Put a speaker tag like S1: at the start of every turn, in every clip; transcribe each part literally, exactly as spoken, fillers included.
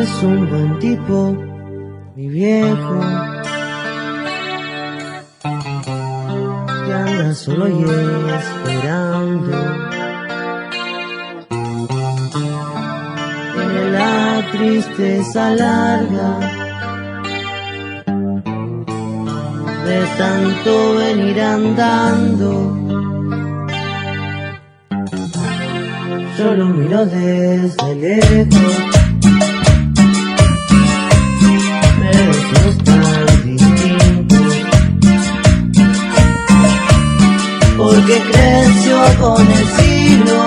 S1: es un buen tipo, mi viejo, que anda solo y esperando. Tiene la tristeza larga de tanto venir andando. Yo lo miro desde lejos, pero no es tan distinto, porque creció con el siglo,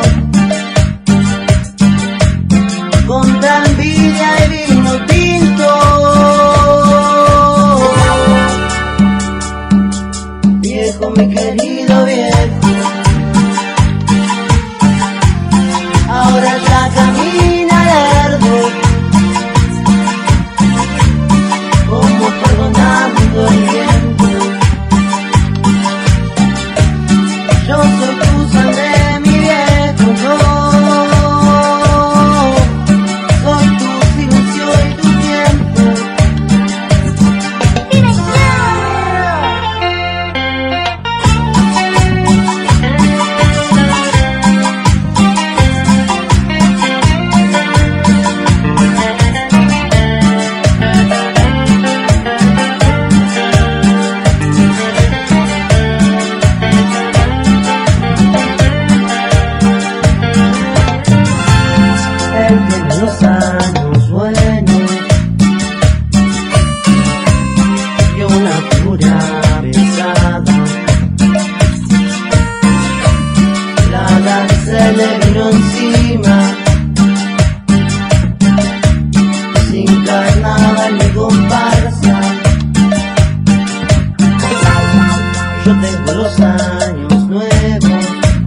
S1: con la envidia y vino tinto. Viejo, mi querido viejo, ahora ya camina lerdo, como perdonando el tiempo. Yo soy tu sangre, mi viejo, yo soy tu silencio y tu tiempo. Los años buenos y una pura besada, la edad se le vino encima, sin carnaval ni comparsa. Yo tengo los años nuevos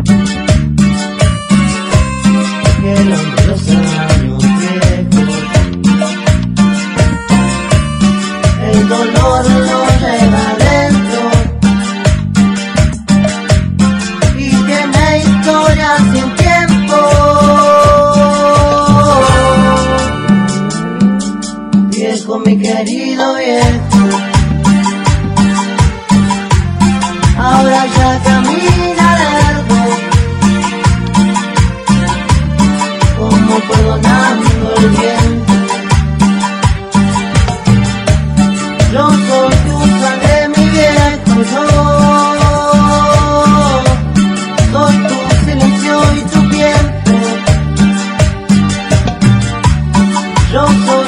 S1: y el hombre los años. El dolor lo lleva adentro y tiene historia sin tiempo. Viejo, mi querido viejo, ahora ya camina lerdo, como perdonando el viento. Yo soy tu sangre, mi viejo, yo soy tu silencio y tu tiempo. Yo soy